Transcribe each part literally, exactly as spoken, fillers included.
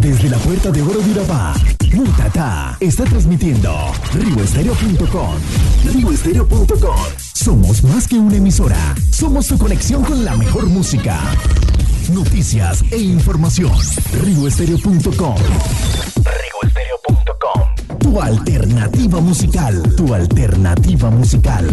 Desde la Puerta de Oro de Urabá, Mutatá está transmitiendo Río Estéreo punto com. Río Estéreo punto com. Somos más que una emisora. Somos tu conexión con la mejor música, noticias e información. Río Estéreo punto com. Río Estéreo punto com. Tu alternativa musical. Tu alternativa musical.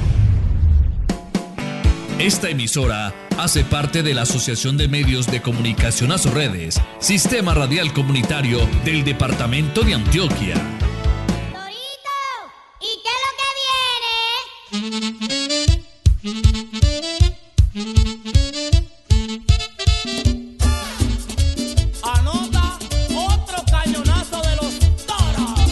Esta emisora hace parte de la Asociación de Medios de Comunicación Azorredes, Sistema Radial Comunitario del Departamento de Antioquia. Torito, ¿y qué es lo que viene? Anota otro cañonazo de los toros.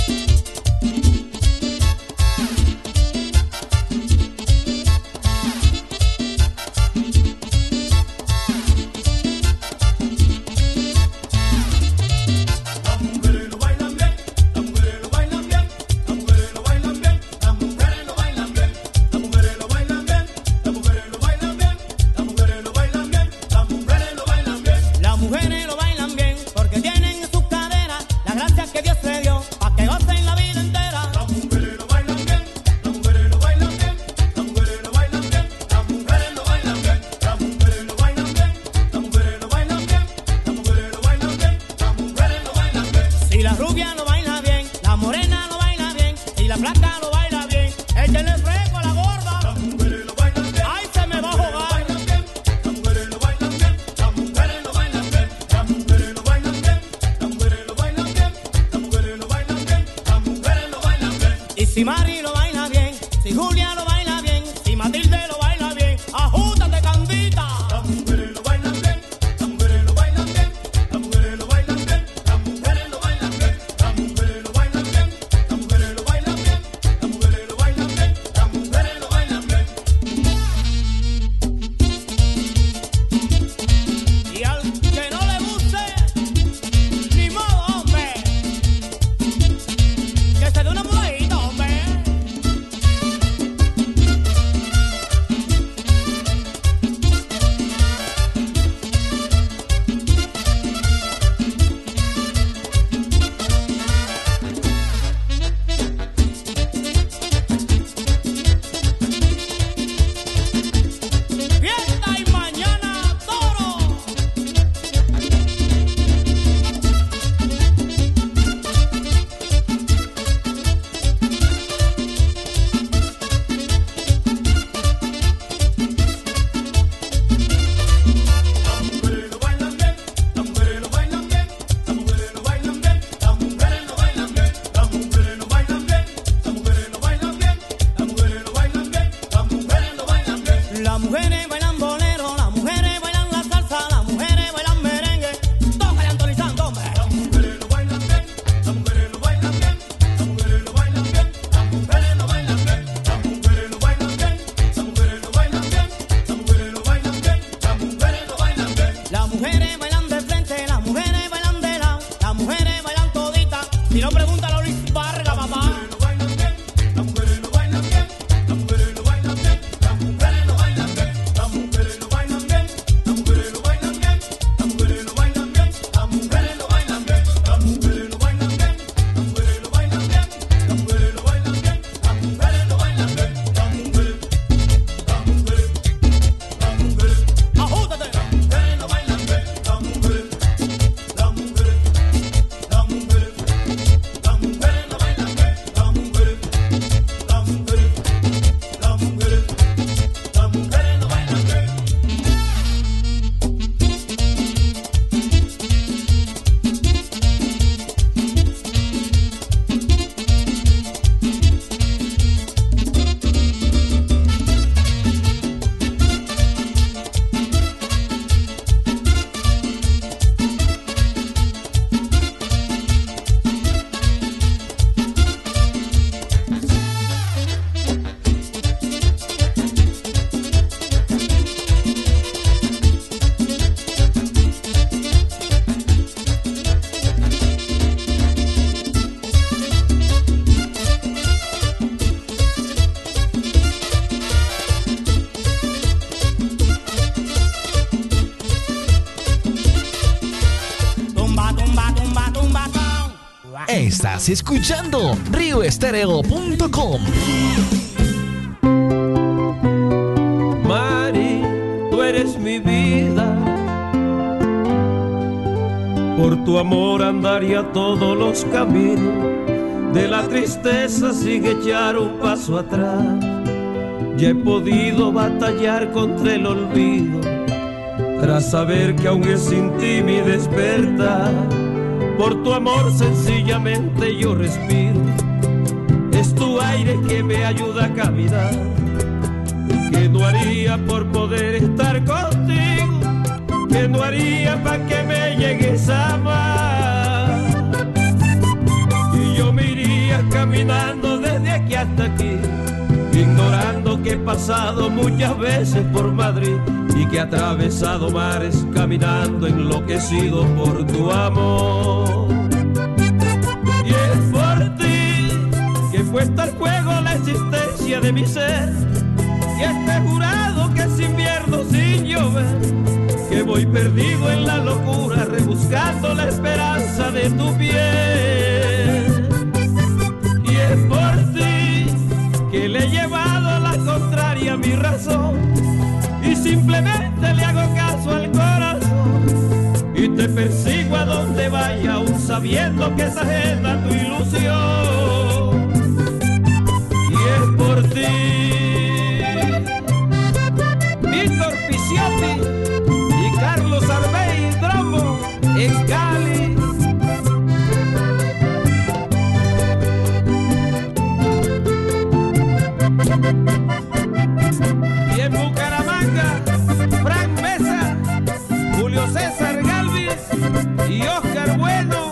Si Mari lo baila bien, si Julia lo baila bien, si Matilde lo baila bien, ajútate, Candita. Las mujeres lo bailan bien, las mujeres lo bailan bien, las mujeres lo bailan bien, las mujeres lo bailan bien, las mujeres lo bailan bien, las mujeres lo bailan bien, las mujeres lo bailan bien, las mujeres lo bailan bien. Y al que no le guste, ni modo, hombre, que se dé una mudadita, hombre. Estás escuchando río estéreo punto com. Mari, tú eres mi vida. Por tu amor andaría todos los caminos. De la tristeza sin echar un paso atrás. Ya he podido batallar contra el olvido, tras saber que aún es sin ti mi despertar. Por tu amor sencillamente yo respiro. Es tu aire que me ayuda a caminar. ¿Qué no haría por poder estar contigo? ¿Qué no haría para que me llegues a amar? Y yo me iría caminando desde aquí hasta aquí, ignorando que he pasado muchas veces por Madrid y que he atravesado mares caminando enloquecido por tu amor. Y es por ti que he puesto al juego la existencia de mi ser, y este jurado que es invierno sin llover, que voy perdido en la locura rebuscando la esperanza de tu piel. Y es por ti que le he llevado a la contraria mi razón, y simplemente le hago caso al corazón, y te persigo a donde vaya aún sabiendo que es ajena tu ilusión. Y es por ti, Víctor Pisciotti y Carlos Arbey Dromo en Cali. Y en Bucaramanga, Frank Mesa, Julio César Galvis y Oscar Bueno.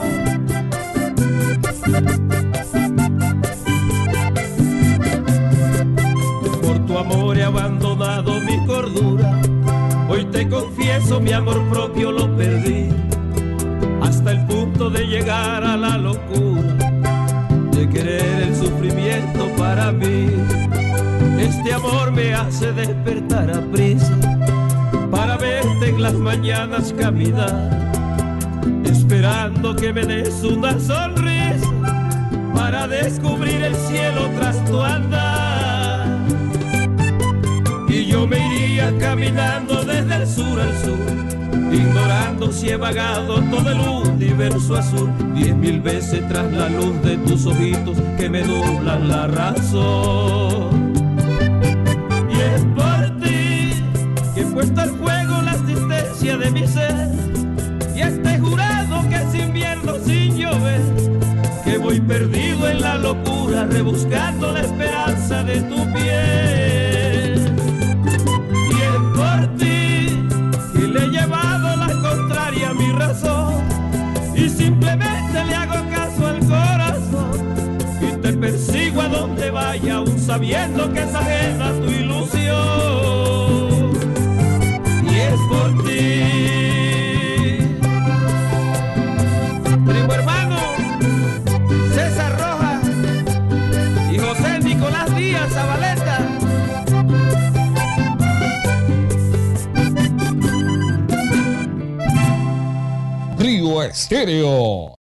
Por tu amor he abandonado mi cordura. Hoy te confieso, mi amor propio lo perdí, hasta el punto de llegar a la locura, de querer el sufrimiento para mí. Este amor me hace despertar a prisa para verte en las mañanas caminar, esperando que me des una sonrisa para descubrir el cielo tras tu andar. Y yo me iría caminando desde el sur al sur, ignorando si he vagado todo el universo azul, diez mil veces tras la luz de tus ojitos que me nublan la razón. Y es por ti que he puesto al fuego la existencia de mi ser, y este jurado que es invierno sin llover, que voy perdido en la locura rebuscando la esperanza de tu piel. Y es por ti que le he llevado a la contraria mi razón, y simplemente le hago caso al corazón, y te persigo a donde vaya aún sabiendo que es ajena tu ilusión. Y es por ti, primo hermano César Rojas y José Nicolás Díaz Zabaleta. Río Estéreo.